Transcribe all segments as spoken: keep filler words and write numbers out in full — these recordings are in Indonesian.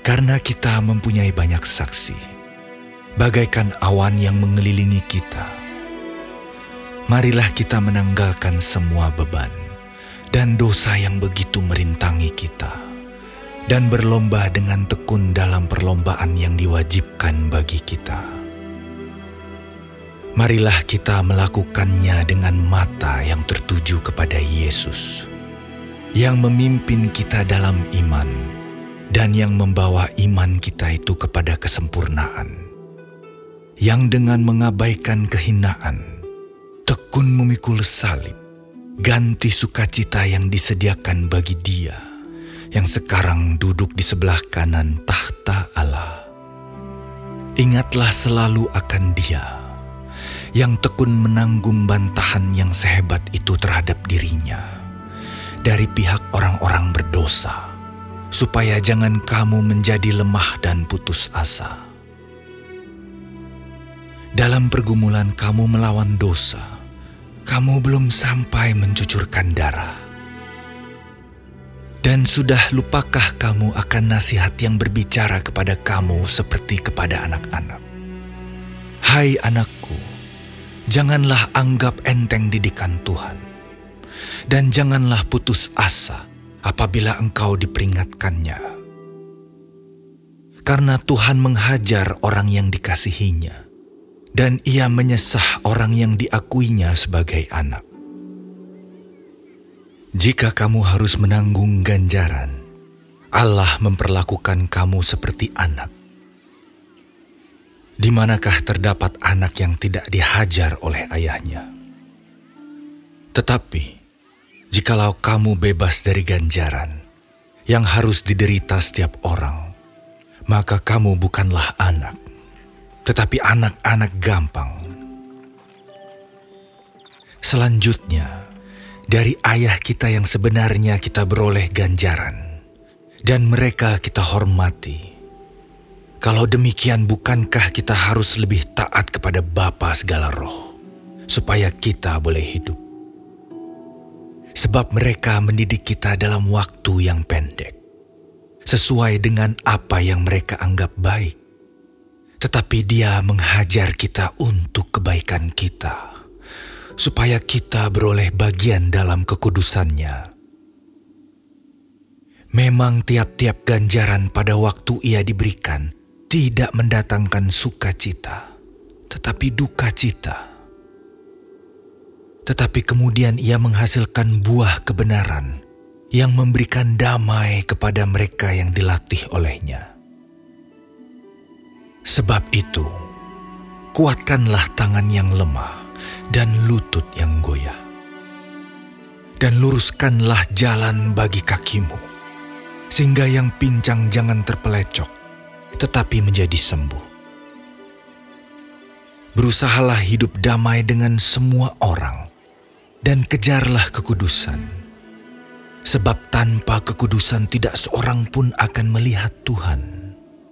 Karena kita mempunyai banyak saksi, bagaikan awan yang mengelilingi kita, marilah kita menanggalkan semua beban dan dosa yang begitu merintangi kita, dan berlomba dengan tekun dalam perlombaan yang diwajibkan bagi kita. Marilah kita melakukannya dengan mata yang tertuju kepada Yesus, yang memimpin kita dalam iman, dan yang membawa iman kita itu kepada kesempurnaan, yang dengan mengabaikan kehinaan, tekun memikul salib, ganti sukacita yang disediakan bagi Dia, yang sekarang duduk di sebelah kanan tahta Allah. Ingatlah selalu akan Dia, yang tekun menanggung bantahan yang sehebat itu terhadap dirinya, dari pihak orang-orang berdosa, supaya jangan kamu menjadi lemah dan putus asa. Dalam pergumulan kamu melawan dosa, kamu belum sampai mencucurkan darah. Dan sudah lupakah kamu akan nasihat yang berbicara kepada kamu seperti kepada anak-anak? Hai anakku, janganlah anggap enteng didikan Tuhan, dan janganlah putus asa apabila engkau diperingatkannya. Karena Tuhan menghajar orang yang dikasihinya, dan Ia menyesah orang yang diakuinya sebagai anak. Jika kamu harus menanggung ganjaran, Allah memperlakukan kamu seperti anak. Di manakah terdapat anak yang tidak dihajar oleh ayahnya? Tetapi jikalau kamu bebas dari ganjaran yang harus diderita setiap orang, maka kamu bukanlah anak, tetapi anak-anak gampang. Selanjutnya, dari ayah kita yang sebenarnya kita beroleh ganjaran, dan mereka kita hormati. Kalau demikian, bukankah kita harus lebih taat kepada Bapa segala roh, supaya kita boleh hidup? Sebab mereka mendidik kita dalam waktu yang pendek, sesuai dengan apa yang mereka anggap baik. Tetapi Dia menghajar kita untuk kebaikan kita, supaya kita beroleh bagian dalam kekudusannya. Memang tiap-tiap ganjaran pada waktu ia diberikan tidak mendatangkan sukacita, tetapi duka cita. Tetapi kemudian ia menghasilkan buah kebenaran yang memberikan damai kepada mereka yang dilatih olehnya. Sebab itu, kuatkanlah tangan yang lemah dan lutut yang goyah, dan luruskanlah jalan bagi kakimu, sehingga yang pincang jangan terpelecok, tetapi menjadi sembuh. Berusahalah hidup damai dengan semua orang, dan kejarlah kekudusan, sebab tanpa kekudusan tidak seorang pun akan melihat Tuhan.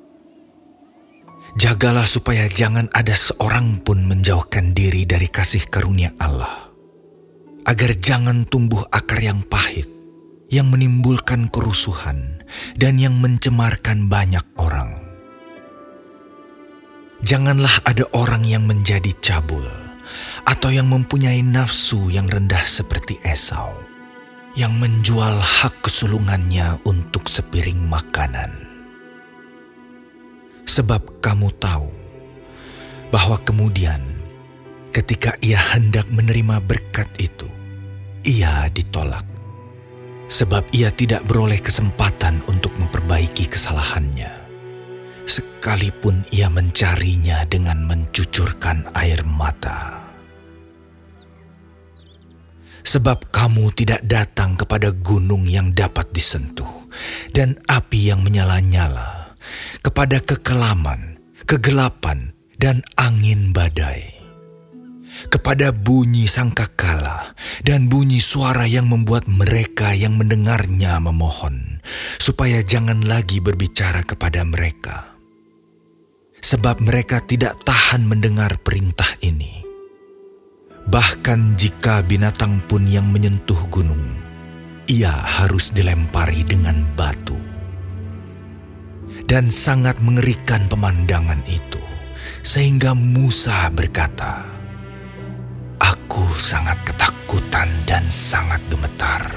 Jagalah supaya jangan ada seorang pun menjauhkan diri dari kasih karunia Allah, agar jangan tumbuh akar yang pahit, yang menimbulkan kerusuhan, dan yang mencemarkan banyak orang. Janganlah ada orang yang menjadi cabul, atau yang mempunyai nafsu yang rendah seperti Esau, yang menjual hak kesulungannya untuk sepiring makanan. Sebab kamu tahu bahwa kemudian ketika ia hendak menerima berkat itu, ia ditolak, sebab ia tidak beroleh kesempatan untuk memperbaiki kesalahannya, sekalipun ia mencarinya dengan mencucurkan air mata. Sebab kamu tidak datang kepada gunung yang dapat disentuh, dan api yang menyala-nyala, kepada kekelaman, kegelapan, dan angin badai, kepada bunyi sangkakala dan bunyi suara yang membuat mereka yang mendengarnya memohon, supaya jangan lagi berbicara kepada mereka. Sebab mereka tidak tahan mendengar perintah ini. Bahkan jika binatang pun yang menyentuh gunung, ia harus dilempari dengan batu. Dan sangat mengerikan pemandangan itu, sehingga Musa berkata, "Aku sangat ketakutan dan sangat gemetar.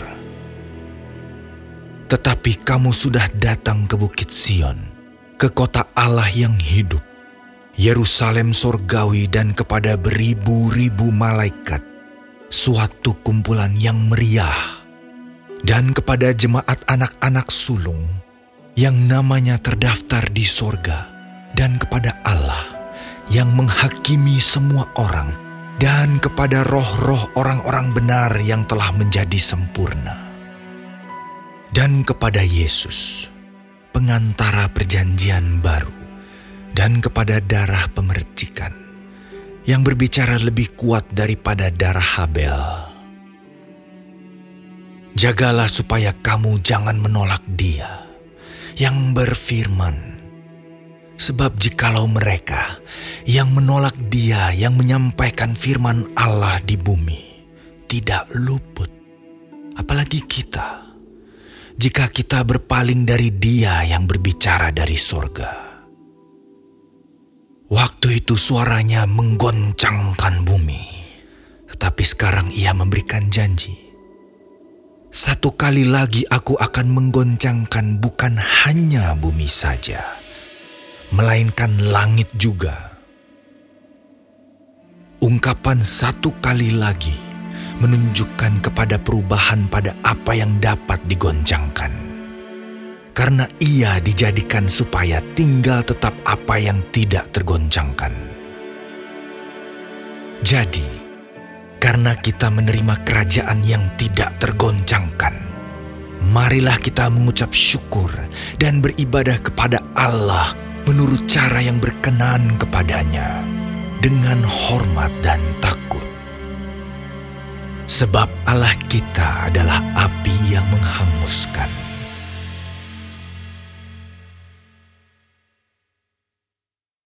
Tetapi kamu sudah datang ke Bukit Sion, ke kota Allah yang hidup, Yerusalem sorgawi, dan kepada beribu-ribu malaikat, suatu kumpulan yang meriah, dan kepada jemaat anak-anak sulung yang namanya terdaftar di sorga, dan kepada Allah yang menghakimi semua orang, dan kepada roh-roh orang-orang benar yang telah menjadi sempurna, dan kepada Yesus, pengantara perjanjian baru, dan kepada darah pemercikan yang berbicara lebih kuat daripada darah Habel. Jagalah supaya kamu jangan menolak Dia yang berfirman, sebab jikalau mereka yang menolak Dia yang menyampaikan firman Allah di bumi tidak luput, apalagi kita, jika kita berpaling dari Dia yang berbicara dari sorga." Waktu itu suaranya menggoncangkan bumi, tetapi sekarang Ia memberikan janji, "Satu kali lagi aku akan menggoncangkan bukan hanya bumi saja, melainkan langit juga." Ungkapan "satu kali lagi" menunjukkan kepada perubahan pada apa yang dapat digoncangkan. Karena Ia dijadikan supaya tinggal tetap apa yang tidak tergoncangkan. Jadi, karena kita menerima kerajaan yang tidak tergoncangkan, marilah kita mengucap syukur dan beribadah kepada Allah menurut cara yang berkenan kepadanya, dengan hormat dan takut. Sebab Allah kita adalah api yang menghanguskan,